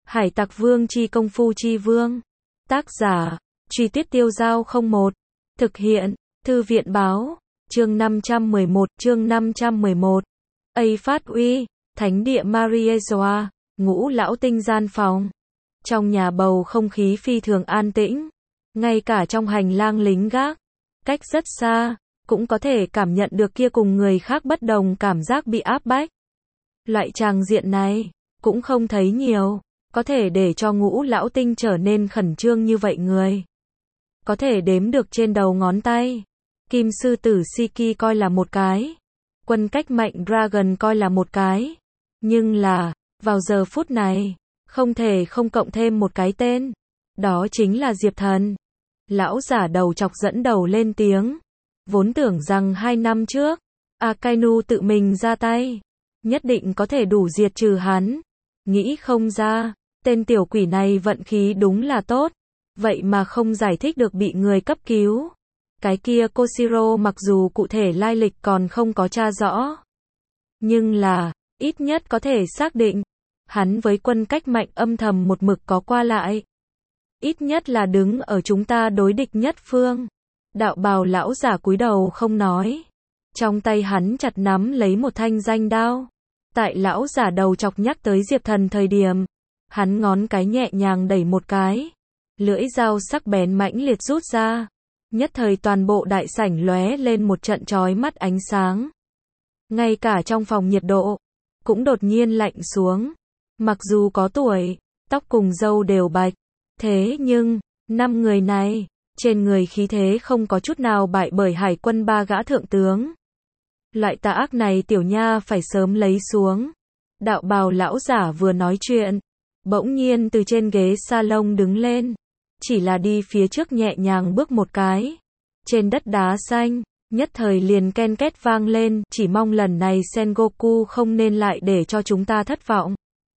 Hải Tặc Vương chi công phu chi vương. Tác giả, Truy Tuyết Tiêu Dao 01. Thực hiện, Thư viện báo. Chương 511. A phát uy, Thánh địa Mariezoa, Ngũ lão tinh gian phòng. Trong nhà bầu không khí phi thường an tĩnh. Ngay cả trong hành lang lính gác, cách rất xa, cũng có thể cảm nhận được kia cùng người khác bất đồng cảm giác bị áp bách. Loại tràng diện này, cũng không thấy nhiều, có thể để cho Ngũ lão tinh trở nên khẩn trương như vậy người. Có thể đếm được trên đầu ngón tay. Kim sư tử Shiki coi là một cái. Quân cách mạnh Dragon coi là một cái. Nhưng là, vào giờ phút này, không thể không cộng thêm một cái tên. Đó chính là Diệp Thần. Lão giả đầu chọc dẫn đầu lên tiếng. Vốn tưởng rằng 2 năm trước, Akainu tự mình ra tay, nhất định có thể đủ diệt trừ hắn. Nghĩ không ra, tên tiểu quỷ này vận khí đúng là tốt. Vậy mà không giải thích được bị người cấp cứu. Cái kia Koshiro mặc dù cụ thể lai lịch còn không có tra rõ. Nhưng là, ít nhất có thể xác định, hắn với quân cách mạnh âm thầm một mực có qua lại. Ít nhất là đứng ở chúng ta đối địch nhất phương. Đạo bào lão giả cúi đầu không nói. Trong tay hắn chặt nắm lấy một thanh danh đao. Tại lão giả đầu chọc nhắc tới Diệp Thần thời điểm, hắn ngón cái nhẹ nhàng đẩy một cái. Lưỡi dao sắc bén mãnh liệt rút ra. Nhất thời toàn bộ đại sảnh lóe lên một trận chói mắt ánh sáng. Ngay cả trong phòng nhiệt độ, cũng đột nhiên lạnh xuống. Mặc dù có tuổi, tóc cùng râu đều bạch. Thế nhưng, 5 người này, trên người khí thế không có chút nào bại bởi hải quân 3 gã thượng tướng. Loại tà ác này tiểu nha phải sớm lấy xuống. Đạo bào lão giả vừa nói chuyện, bỗng nhiên từ trên ghế salon đứng lên. Chỉ là đi phía trước nhẹ nhàng bước một cái. Trên đất đá xanh, nhất thời liền ken két vang lên, chỉ mong lần này Sengoku không nên lại để cho chúng ta thất vọng.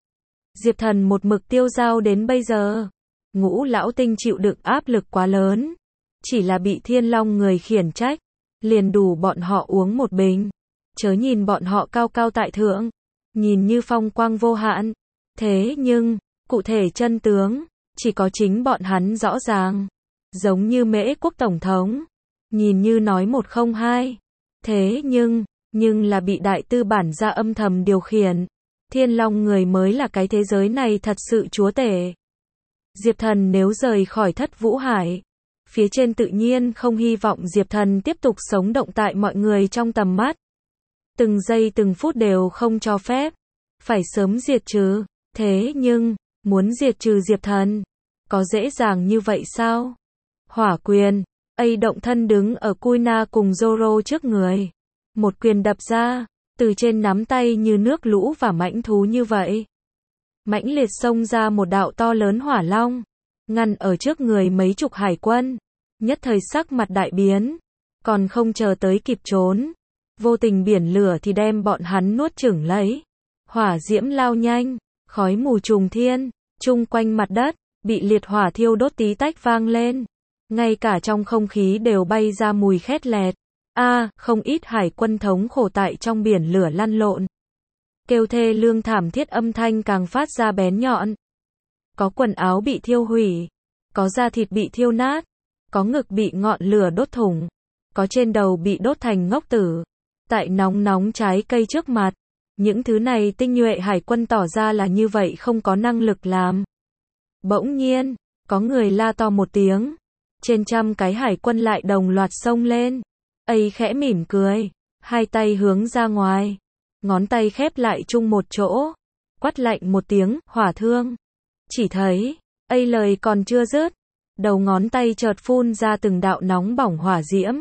Diệp Thần một mực tiêu dao đến bây giờ. Ngũ lão tinh chịu đựng áp lực quá lớn. Chỉ là bị Thiên Long người khiển trách, liền đủ bọn họ uống một bình. Chớ nhìn bọn họ cao cao tại thượng, nhìn như phong quang vô hạn. Thế nhưng, cụ thể chân tướng, chỉ có chính bọn hắn rõ ràng. Giống như Mễ Quốc Tổng thống, nhìn như nói 102. Thế nhưng là bị đại tư bản gia âm thầm điều khiển. Thiên Long người mới là cái thế giới này thật sự chúa tể. Diệp Thần nếu rời khỏi Thất Vũ Hải, phía trên tự nhiên không hy vọng Diệp Thần tiếp tục sống động tại mọi người trong tầm mắt. Từng giây từng phút đều không cho phép. Phải sớm diệt trừ. Thế nhưng, muốn diệt trừ Diệp Thần, có dễ dàng như vậy sao? Hỏa quyền, A động thân đứng ở Kuina cùng Zoro trước người. Một quyền đập ra, từ trên nắm tay như nước lũ và mãnh thú như vậy. Mãnh liệt xông ra một đạo to lớn hỏa long, ngăn ở trước người mấy chục hải quân. Nhất thời sắc mặt đại biến, còn không chờ tới kịp trốn. Vô tình biển lửa thì đem bọn hắn nuốt chửng lấy. Hỏa diễm lao nhanh, khói mù trùng thiên, chung quanh mặt đất, bị liệt hỏa thiêu đốt tí tách vang lên. Ngay cả trong không khí đều bay ra mùi khét lẹt. Không ít hải quân thống khổ tại trong biển lửa lăn lộn. Kêu thê lương thảm thiết âm thanh càng phát ra bén nhọn. Có quần áo bị thiêu hủy, có da thịt bị thiêu nát, có ngực bị ngọn lửa đốt thủng, có trên đầu bị đốt thành ngốc tử. Tại nóng trái cây trước mặt, những thứ này tinh nhuệ hải quân tỏ ra là như vậy không có năng lực làm. Bỗng nhiên, có người la to một tiếng. Trên trăm cái hải quân lại đồng loạt xông lên. A khẽ mỉm cười, hai tay hướng ra ngoài, ngón tay khép lại chung một chỗ, quát lạnh một tiếng, hỏa thương. Chỉ thấy, A lời còn chưa dứt, đầu ngón tay chợt phun ra từng đạo nóng bỏng hỏa diễm.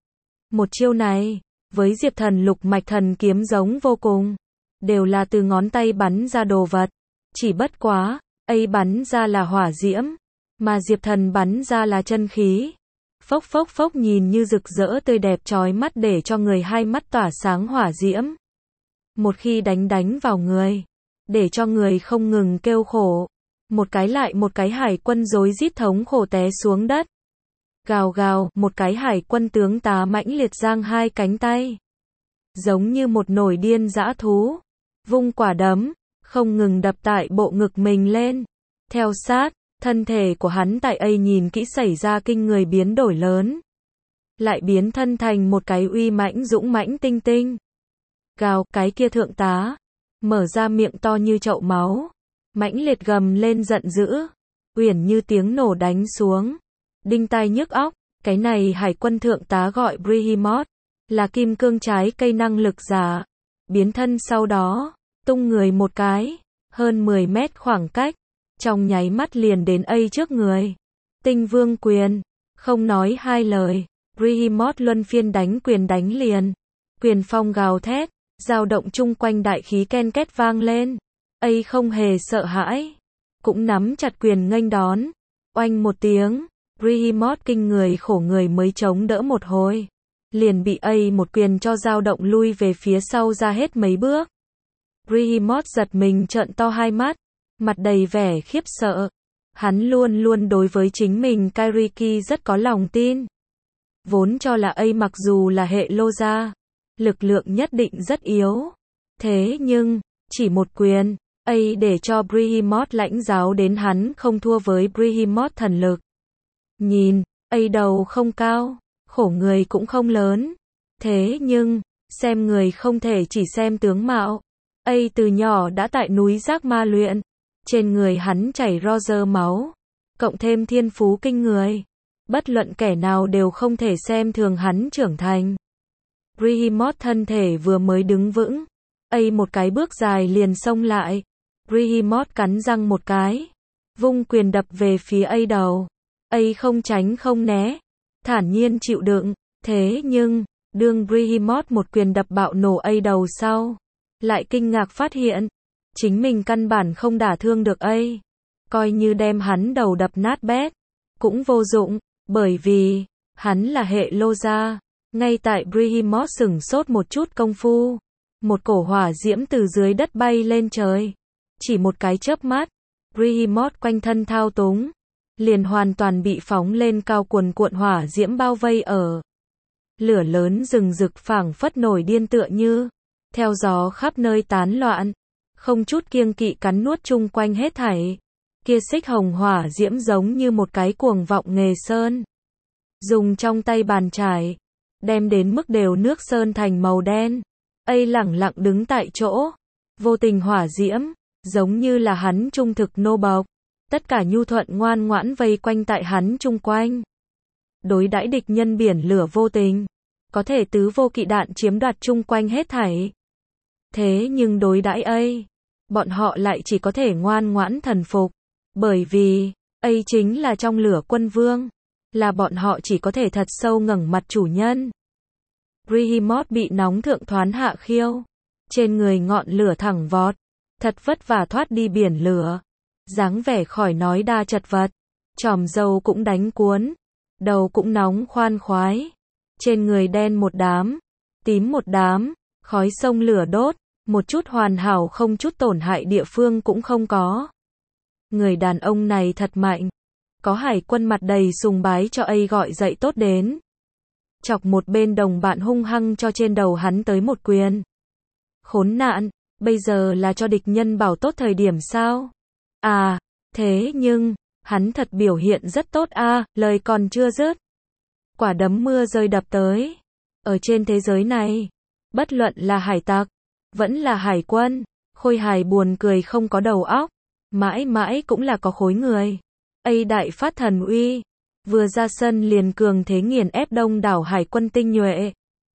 Một chiêu này, với Diệp Thần lục mạch thần kiếm giống vô cùng, đều là từ ngón tay bắn ra đồ vật. Chỉ bất quá, A bắn ra là hỏa diễm, mà Diệp Thần bắn ra là chân khí. Phốc phốc phốc nhìn như rực rỡ tươi đẹp chói mắt để cho người hai mắt tỏa sáng hỏa diễm. Một khi đánh vào người, để cho người không ngừng kêu khổ. Một cái lại một cái hải quân rối rít thống khổ té xuống đất. Gào gào, một cái hải quân tướng tá mãnh liệt giang hai cánh tay. Giống như một nổi điên dã thú. Vung quả đấm, không ngừng đập tại bộ ngực mình lên. Theo sát, thân thể của hắn tại A nhìn kỹ xảy ra kinh người biến đổi lớn. Lại biến thân thành một cái uy mãnh dũng mãnh tinh tinh. Gào, cái kia thượng tá. Mở ra miệng to như chậu máu. Mãnh liệt gầm lên giận dữ. Uyển như tiếng nổ đánh xuống. Đinh tai nhức óc. Cái này hải quân thượng tá gọi Behemoth. Là kim cương trái cây năng lực giả. Biến thân sau đó. Tung người một cái. Hơn 10 mét khoảng cách. Trong nháy mắt liền đến A trước người. Tinh vương quyền. Không nói hai lời. Behemoth luân phiên đánh quyền đánh liền. Quyền phong gào thét. Dao động chung quanh đại khí ken két vang lên. A không hề sợ hãi. Cũng nắm chặt quyền nghênh đón. Oanh một tiếng. Behemoth kinh người khổ người mới chống đỡ một hồi. Liền bị A một quyền cho dao động lui về phía sau ra hết mấy bước. Behemoth giật mình trợn to hai mắt. Mặt đầy vẻ khiếp sợ. Hắn luôn luôn đối với chính mình Kairiki rất có lòng tin. Vốn cho là A mặc dù là hệ lô gia, lực lượng nhất định rất yếu. Thế nhưng, chỉ một quyền, A để cho Behemoth lãnh giáo đến hắn không thua với Behemoth thần lực. Nhìn, A đầu không cao, khổ người cũng không lớn. Thế nhưng, xem người không thể chỉ xem tướng mạo. A từ nhỏ đã tại núi Giác Ma luyện. Trên người hắn chảy Roger máu. Cộng thêm thiên phú kinh người. Bất luận kẻ nào đều không thể xem thường hắn trưởng thành. Behemoth thân thể vừa mới đứng vững. A một cái bước dài liền xông lại. Behemoth cắn răng một cái. Vung quyền đập về phía A đầu. A không tránh không né. Thản nhiên chịu đựng. Thế nhưng, đương Behemoth một quyền đập bạo nổ A đầu sau. Lại kinh ngạc phát hiện. Chính mình căn bản không đả thương được A. Coi như đem hắn đầu đập nát bét. Cũng vô dụng. Bởi vì, hắn là hệ lô gia. Ngay tại Behemoth sửng sốt một chút công phu. Một cổ hỏa diễm từ dưới đất bay lên trời. Chỉ một cái chớp mắt. Behemoth quanh thân thao túng. Liền hoàn toàn bị phóng lên cao cuồn cuộn hỏa diễm bao vây ở. Lửa lớn rừng rực phảng phất nổi điên tựa như. Theo gió khắp nơi tán loạn. Không chút kiêng kỵ cắn nuốt chung quanh hết thảy. Kia xích hồng hỏa diễm giống như một cái cuồng vọng nghề sơn. Dùng trong tay bàn chải. Đem đến mức đều nước sơn thành màu đen. A lẳng lặng đứng tại chỗ. Vô tình hỏa diễm. Giống như là hắn trung thực nô bộc. Tất cả nhu thuận ngoan ngoãn vây quanh tại hắn chung quanh. Đối đãi địch nhân biển lửa vô tình. Có thể tứ vô kỵ đạn chiếm đoạt chung quanh hết thảy. Thế nhưng đối đãi A. Bọn họ lại chỉ có thể ngoan ngoãn thần phục. Bởi vì, A chính là trong lửa quân vương. Là bọn họ chỉ có thể thật sâu ngẩng mặt chủ nhân. Behemoth bị nóng thượng thoán hạ khiêu. Trên người ngọn lửa thẳng vọt. Thật vất vả thoát đi biển lửa. Dáng vẻ khỏi nói đa chật vật. Chòm râu cũng đánh cuốn. Đầu cũng nóng khoan khoái. Trên người đen một đám. Tím một đám. Khói sông lửa đốt. Một chút hoàn hảo không chút tổn hại địa phương cũng không có. Người đàn ông này thật mạnh. Có hải quân mặt đầy sùng bái cho A gọi dậy tốt đến. Chọc một bên đồng bạn hung hăng cho trên đầu hắn tới một quyền. Khốn nạn, bây giờ là cho địch nhân bảo tốt thời điểm sao? À, thế nhưng, hắn thật biểu hiện rất tốt a, lời còn chưa dứt. Quả đấm mưa rơi đập tới. Ở trên thế giới này, bất luận là hải tặc, vẫn là hải quân, khôi hài buồn cười không có đầu óc. Mãi mãi cũng là có khối người. A đại phát thần uy. Vừa ra sân liền cường thế nghiền ép đông đảo hải quân tinh nhuệ.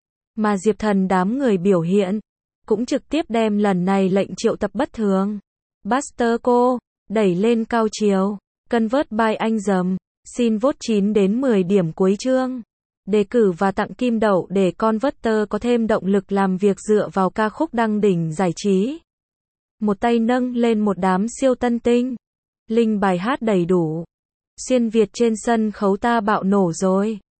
Mà Diệp Thần đám người biểu hiện. Cũng trực tiếp đem lần này lệnh triệu tập bất thường. Buster cô. Đẩy lên cao chiều. Convert by anh dầm. Xin vote 9 đến 10 điểm cuối chương. Đề cử và tặng kim đậu để Converter có thêm động lực làm việc dựa vào ca khúc đăng đỉnh giải trí. Một tay nâng lên một đám siêu tân tinh. Linh bài hát đầy đủ. Xuyên Việt trên sân khấu ta bạo nổ rồi.